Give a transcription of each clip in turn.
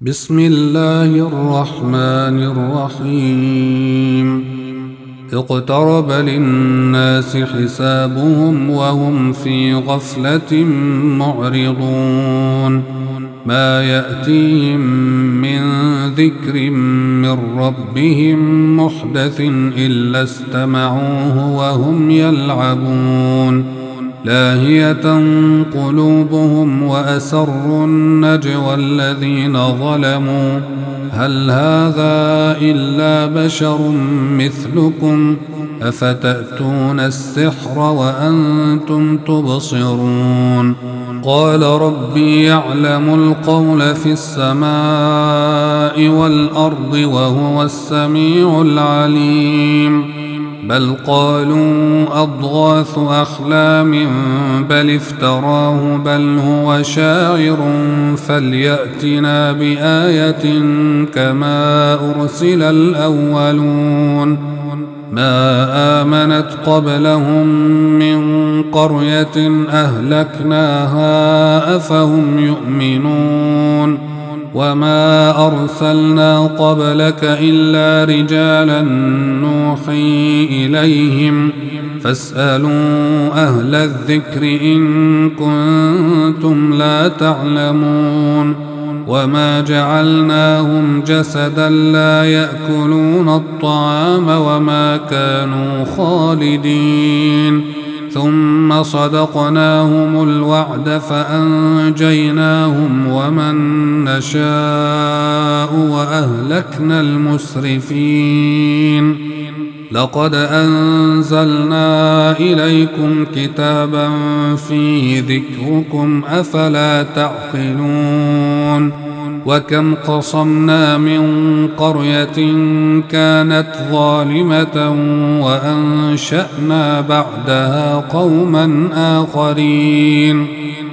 بسم الله الرحمن الرحيم. اقترب للناس حسابهم وهم في غفلة معرضون. ما يأتيهم من ذكر من ربهم محدث إلا استمعوه وهم يلعبون. لاهية قلوبهم وأسروا النجوى الذين ظلموا هل هذا إلا بشر مثلكم أفتأتون السحر وأنتم تبصرون. قال ربي يعلم القول في السماء والأرض وهو السميع العليم. بل قالوا أضغاث أحلام بل افتراه بل هو شاعر فليأتنا بآية كما أرسل الأولون. ما آمنت قبلهم من قرية أهلكناها أفهم يؤمنون. وما أرسلنا قبلك إلا رجالا نوحي إليهم فاسألوا أهل الذكر إن كنتم لا تعلمون. وما جعلناهم جسدا لا يأكلون الطعام وما كانوا خالدين. ثم صدقناهم الوعد فأنجيناهم ومن نشاء وأهلكنا المسرفين. لقد أنزلنا إليكم كتابا فيه ذكركم أفلا تعقلون. وكم قصمنا من قرية كانت ظالمة وأنشأنا بعدها قوما آخرين.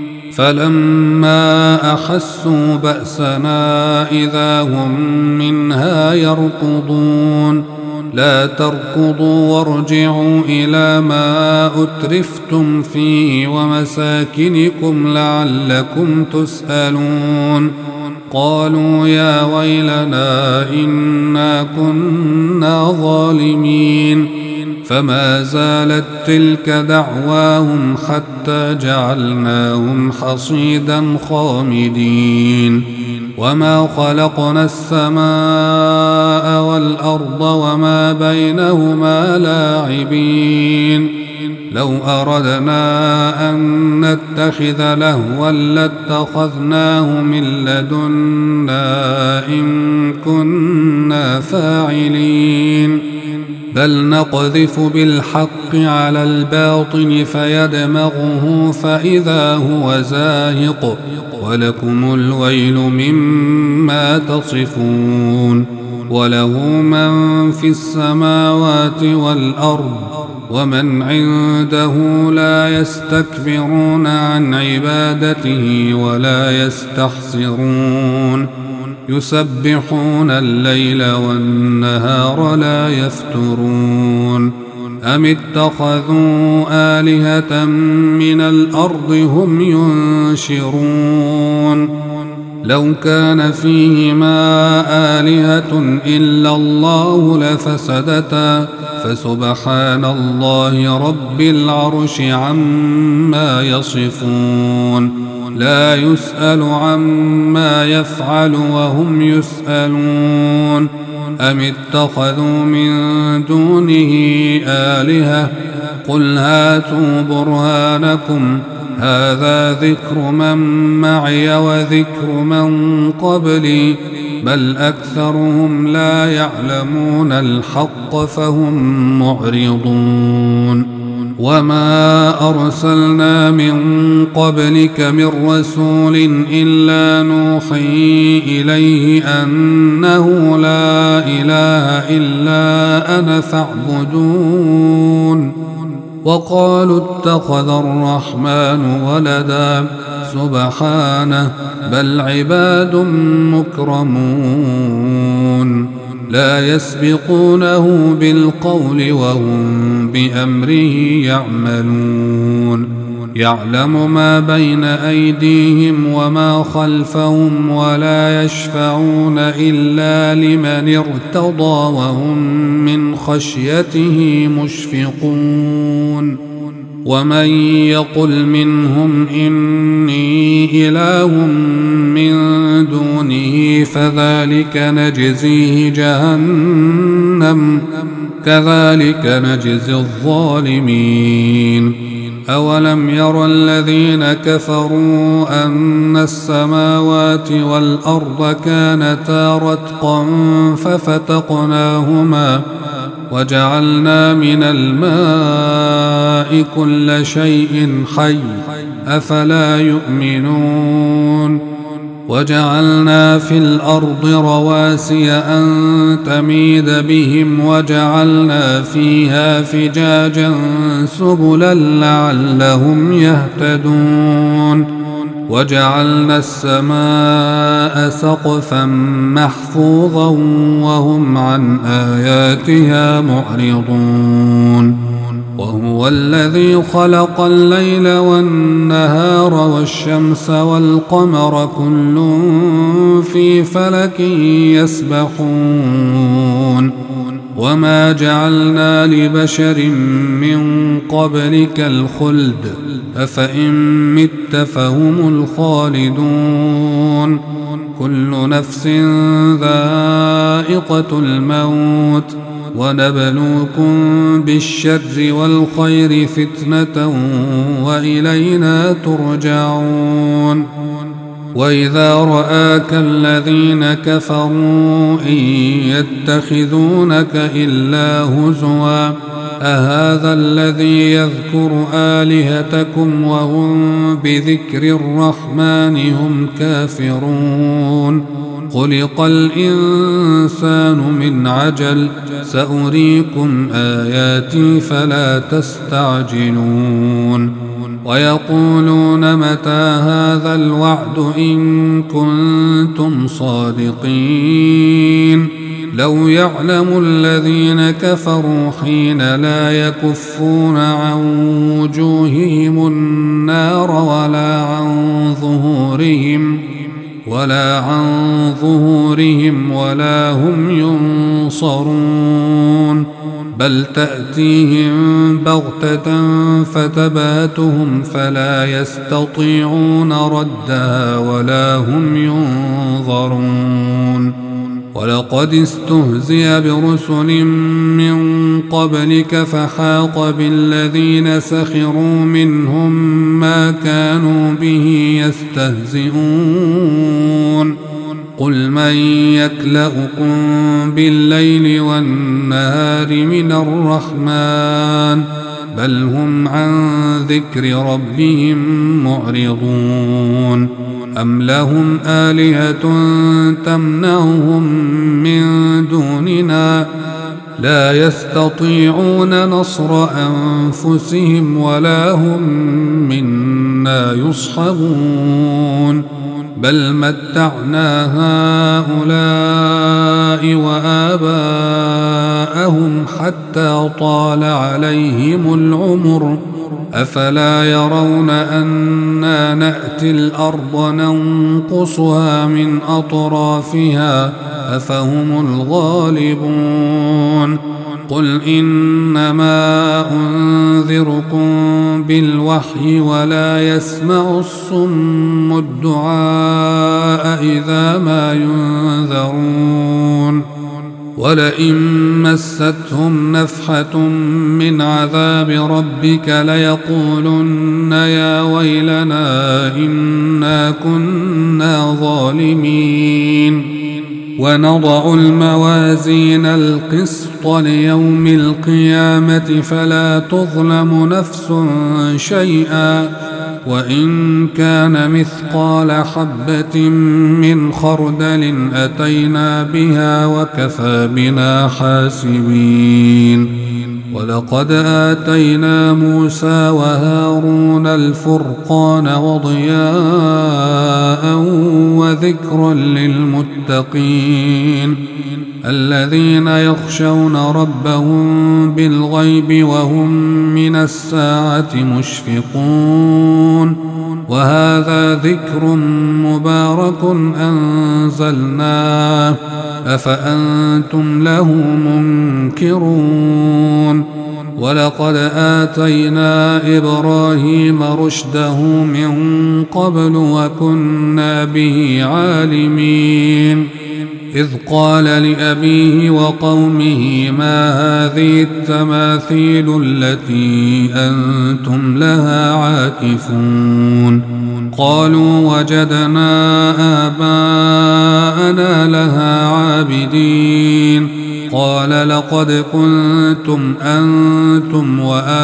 فلما أحسوا بأسنا إذا هم منها يركضون. لا تركضوا وارجعوا إلى ما أترفتم فيه ومساكنكم لعلكم تسألون. قالوا يا ويلنا إنا كنا ظالمين. فما زالت تلك دعواهم حتى جعلناهم حصيدا خامدين. وما خلقنا السماء والأرض وما بينهما لاعبين. لو أردنا أن نتخذ لهوا لاتخذناه من لدنا إن كنا فاعلين. بل نقذف بالحق على الباطل فيدمغه فإذا هو زاهق ولكم الويل مما تصفون. وله من في السماوات والأرض ومن عنده لا يستكبرون عن عبادته ولا يستحسرون. يسبحون الليل والنهار لا يفترون. أم اتخذوا آلهة من الأرض هم ينشرون. لو كان فيهما آلهة إلا الله لفسدتا فسبحان الله رب العرش عما يصفون. لا يسأل عما يفعل وهم يسألون. أم اتخذوا من دونه آلهة قل هاتوا برهانكم هذا ذكر من معي وذكر من قبلي بل أكثرهم لا يعلمون الحق فهم معرضون. وما أرسلنا من قبلك من رسول إلا نوحي إليه أنه لا إله إلا أنا فاعبدون. وقالوا اتخذ الرحمن ولدا سبحانه بل عباد مكرمون لا يسبقونه بالقول وهم بأمره يعملون. يعلم ما بين أيديهم وما خلفهم ولا يشفعون إلا لمن ارتضى وهم من خشيته مشفقون ومن يقل منهم إني إله من دونه فذلك نجزيه جهنم كذلك نجزي الظالمين أولم ير الذين كفروا أن السماوات والأرض كانتا رتقا ففتقناهما وجعلنا من الماء كل شيء حي أفلا يؤمنون وجعلنا في الأرض رواسي أن تميد بهم وجعلنا فيها فجاجا سبلا لعلهم يهتدون وجعلنا السماء سقفا محفوظا وهم عن آياتها معرضون وهو الذي خلق الليل والنهار والشمس والقمر كل في فلك يسبحون وما جعلنا لبشر من قبلك الخلد أفإن مت فهم الخالدون كل نفس ذائقة الموت ونبلوكم بالشر والخير فتنة وإلينا ترجعون وإذا رآك الذين كفروا إن يتخذونك إلا هزوا أهذا الذي يذكر آلهتكم وهم بذكر الرحمن هم كافرون خلق الإنسان من عجل سأريكم آياتي فلا تستعجلون ويقولون متى هذا الوعد إن كنتم صادقين لو يعلم الذين كفروا حين لا يكفون عن وجوههم النار ولا عن ظهورهم ولا هم ينصرون بل تأتيهم بغتة فتباتهم فلا يستطيعون ردها ولا هم ينظرون ولقد استهزئ برسل من قبلك فحاق بالذين سخروا منهم ما كانوا به يستهزئون قل من يكلؤكم بالليل والنهار من الرحمن بل هم عن ذكر ربهم معرضون أم لهم آلهة تمنعهم من دوننا لا يستطيعون نصر أنفسهم ولا هم منا يصحبون بل متعنا هؤلاء وآباءهم حتى طال عليهم العمر أفلا يرون أنا نأتي الأرض ننقصها من أطرافها أفهم الغالبون قل إنما أنذركم بالوحي ولا يسمع الصم الدعاء إذا ما ينذرون ولئن مستهم نفحة من عذاب ربك ليقولن يا ويلنا إنا كنا ظالمين ونضع الموازين القسط ليوم القيامة فلا تظلم نفس شيئا وإن كان مثقال حبة من خردل أتينا بها وكفى بنا حاسبين ولقد آتينا موسى وهارون الفرقان وضياء وذكرا للمتقين الذين يخشون ربهم بالغيب وهم من الساعة مشفقون وهذا ذكر مبارك أنزلناه أفأنتم له منكرون ولقد آتينا إبراهيم رشده من قبل وكنا به عالمين إذ قال لأبيه وقومه ما هذه التماثيل التي أنتم لها عاكفون قالوا وجدنا آباءنا لها عابدين قال لقد كنتم أنتم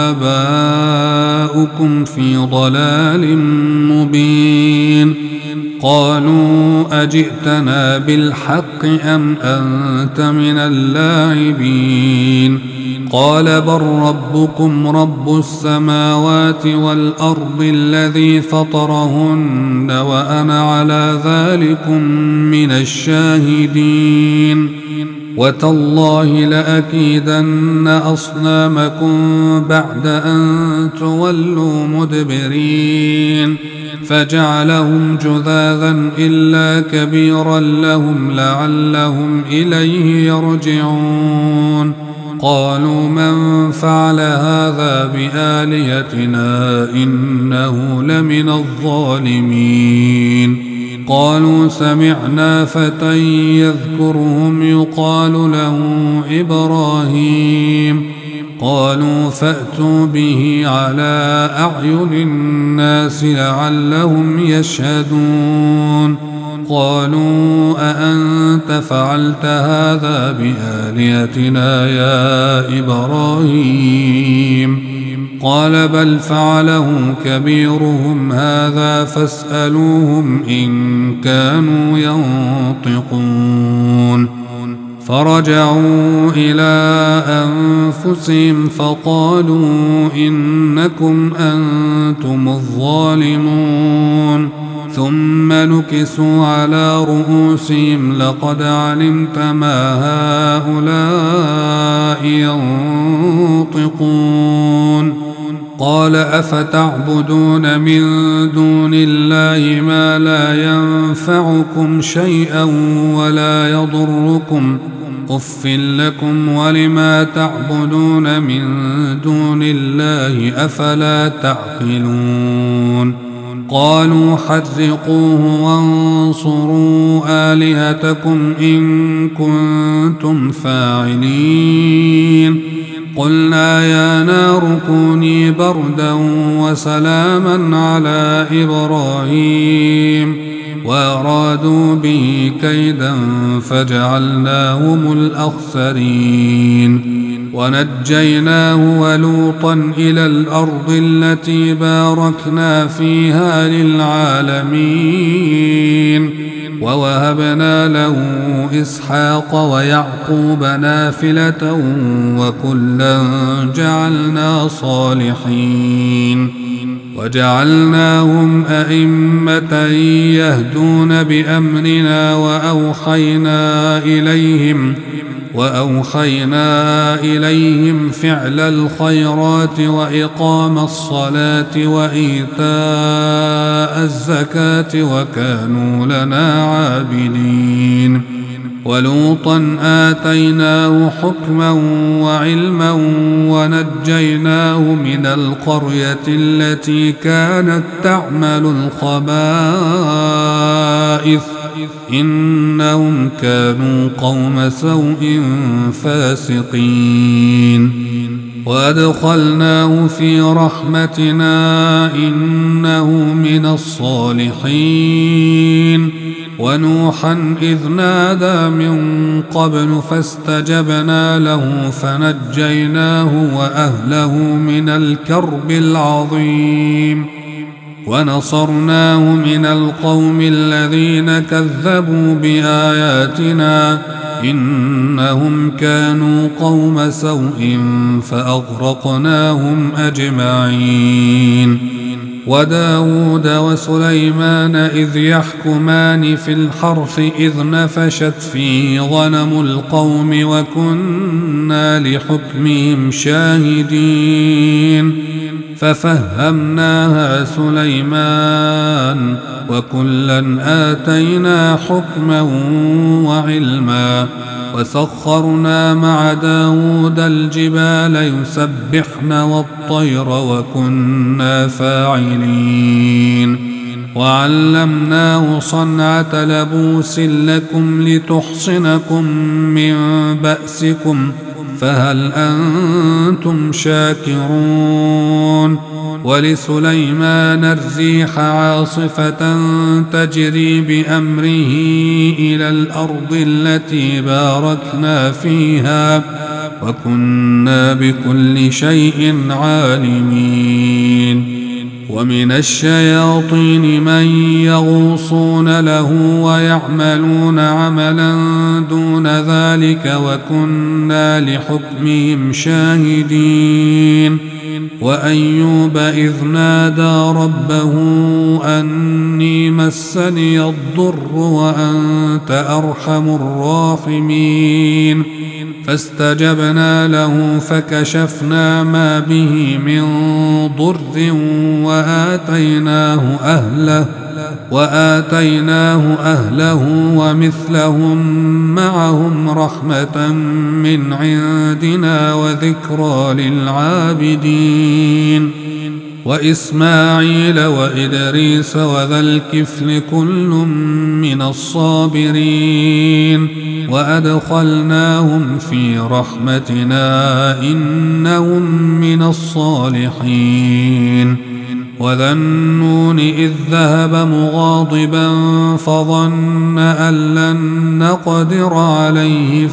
وآباؤكم في ضلال مبين قالوا أجئتنا بالحق أم أنت من اللاعبين قال بل ربكم رب السماوات والأرض الذي فطرهن وأنا على ذلكم من الشاهدين وتالله لأكيدن أصنامكم بعد أن تولوا مدبرين فجعلهم جذاذا إلا كبيرا لهم لعلهم إليه يرجعون قالوا من فعل هذا بآلهتنا إنه لمن الظالمين قالوا سمعنا فتى يذكرهم يقال له إبراهيم قالوا فأتوا به على أعين الناس لعلهم يشهدون قالوا أأنت فعلت هذا بآلهتنا يا إبراهيم قال بل فعله كبيرهم هذا فاسألوهم إن كانوا ينطقون فرجعوا إلى أنفسهم فقالوا إنكم أنتم الظالمون ثم نكسوا على رؤوسهم لقد علمت ما هؤلاء ينطقون قال أفتعبدون من دون الله ما لا ينفعكم شيئا ولا يضركم أف لكم ولما تعبدون من دون الله أفلا تعقلون قالوا حرقوه وانصروا آلهتكم إن كنتم فاعلين قلنا يا نار كوني بردا وسلاما على إبراهيم وأرادوا به كيدا فجعلناهم الأخسرين ونجيناه ولوطا إلى الأرض التي باركنا فيها للعالمين ووهبنا له إسحاق ويعقوب نافلة وكلا جعلنا صالحين وجعلناهم أئمة يهدون بأمرنا وأوحينا إليهم فعل الخيرات وإقام الصلاة وإيتاء الزكاة وكانوا لنا عابدين ولوطا آتيناه حكما وعلما ونجيناه من القرية التي كانت تعمل الخبائث إنهم كانوا قوم سوء فاسقين وأدخلناه في رحمتنا إنه من الصالحين ونوحا إذ نادى من قبل فاستجبنا له فنجيناه وأهله من الكرب العظيم ونصرناه من القوم الذين كذبوا بآياتنا إنهم كانوا قوم سوء فأغرقناهم أجمعين. وداود وسليمان إذ يحكمان في الحرث إذ نفشت فيه غنم القوم وكنا لحكمهم شاهدين. ففهمناها سليمان وكلا آتينا حكما وعلما وسخرنا مع داود الجبال يسبحن والطير وكنا فاعلين. وعلمناه صنعة لبوس لكم لتحصنكم من بأسكم فهل أنتم شاكرون. ولسليمان الريح عاصفة تجري بأمره إلى الأرض التي باركنا فيها وكنا بكل شيء عالمين. ومن الشياطين من يغوصون له ويعملون عملا دون ذلك وكنا لحكمهم شاهدين. وأيوب إذ نادى ربه أني مسني الضر وأنت أرحم الراحمين فاستجبنا له فكشفنا ما به من ضر وآتيناه أهله ومثلهم معهم رحمة من عندنا وذكرى للعابدين. وإسماعيل وإدريس وذا الكفل كل من الصابرين وأدخلناهم في رحمتنا إنهم من الصالحين. وذا النون إذ ذهب مغاضبا فظن أن لن نقدر عليه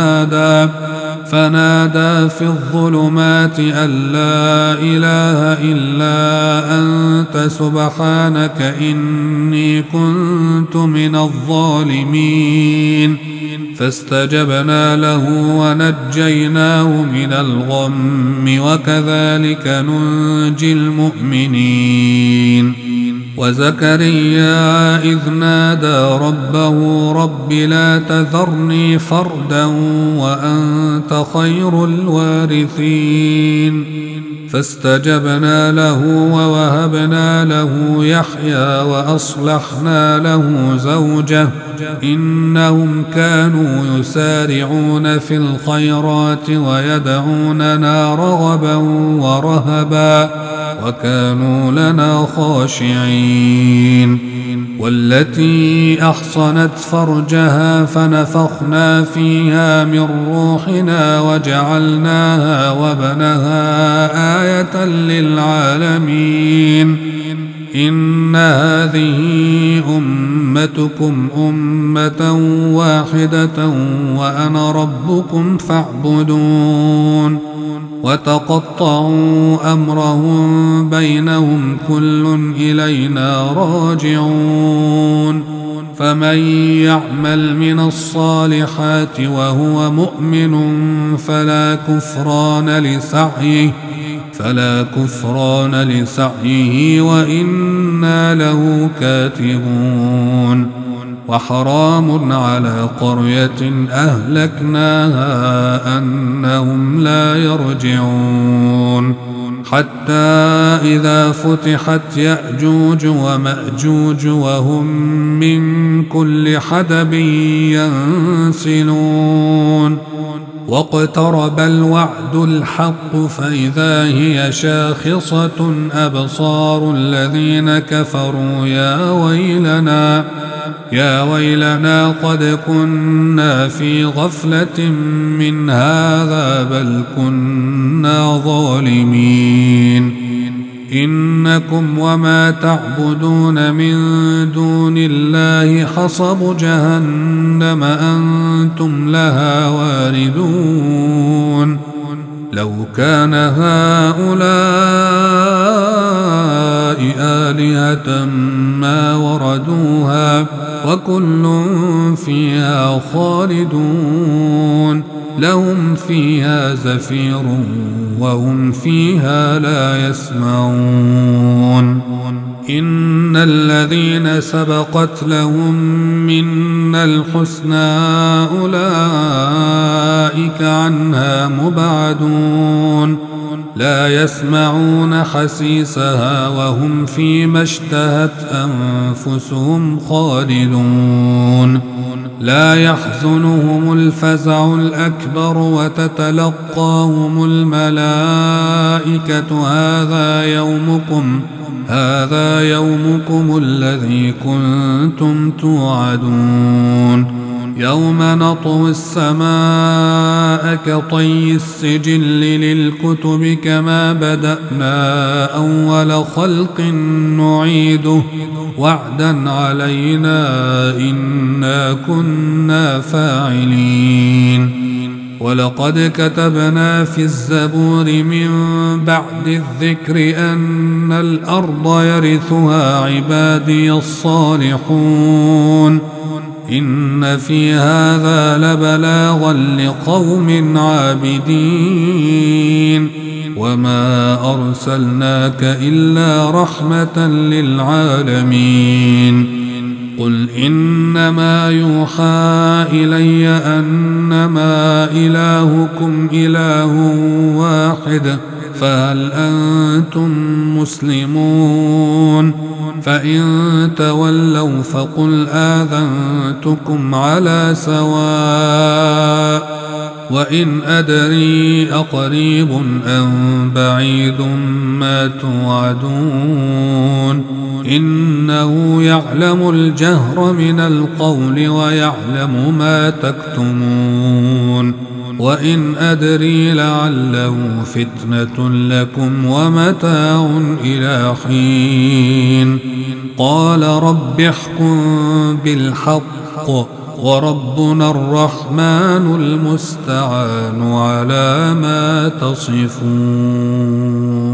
فنادى في الظلمات أن لا إله إلا أنت سبحانك إني كنت من الظالمين. فاستجبنا له ونجيناه من الغم وكذلك ننجي المؤمنين. وزكريا إذ نادى ربه رب لا تذرني فردا وأنت خير الوارثين. فاستجبنا له ووهبنا له يحيى وأصلحنا له زوجه إنهم كانوا يسارعون في الخيرات ويدعوننا رغبا ورهبا وكانوا لنا خاشعين. والتي أحصنت فرجها فنفخنا فيها من روحنا وجعلناها وابنها آية للعالمين. إن هذه أمتكم أمة واحدة وأنا ربكم فاعبدون. وتقطعوا أمرهم بينهم كل إلينا راجعون. فمن يعمل من الصالحات وهو مؤمن فلا كفران لسعيه وإنا له كاتبون. وحرام على قرية أهلكناها أنهم لا يرجعون. حتى إذا فتحت يأجوج ومأجوج وهم من كل حدب ينسلون. واقترب الوعد الحق فإذا هي شاخصة أبصار الذين كفروا يا ويلنا قد كنا في غفلة من هذا بل كنا ظالمين. إنكم وما تعبدون من دون الله حصب جهنم أنتم لها واردون. لو كان هؤلاء آلهة ما وردوها وكل فيها خالدون لهم فيها زفير وهم فيها لا يسمعون إن الذين سبقت لهم منا الحسنى أولئك عنها مبعدون لا يسمعون حسيسها وهم فيما اشتهت أنفسهم خالدون لا يحزنهم الفزع الأكبر وتتلقاهم الملائكة هذا يومكم الذي كنتم توعدون يوم نطوي السماء كطي السجل للكتب كما بدأنا أول خلق نعيده وعدا علينا إنا كنا فاعلين ولقد كتبنا في الزبور من بعد الذكر أن الأرض يرثها عبادي الصالحون إن في هذا لبلاغا لقوم عابدين وما أرسلناك إلا رحمة للعالمين قل إنما يوحى إلي أنما إلهكم إله واحد فهل أنتم مسلمون فإن تولوا فقل آذنتكم على سواء وإن أدري أقريب أم بعيد ما توعدون إنه يعلم الجهر من القول ويعلم ما تكتمون وإن أدري لعله فتنة لكم ومتاع إلى حين قال رب احكم بالحق وربنا الرحمن المستعان على ما تصفون.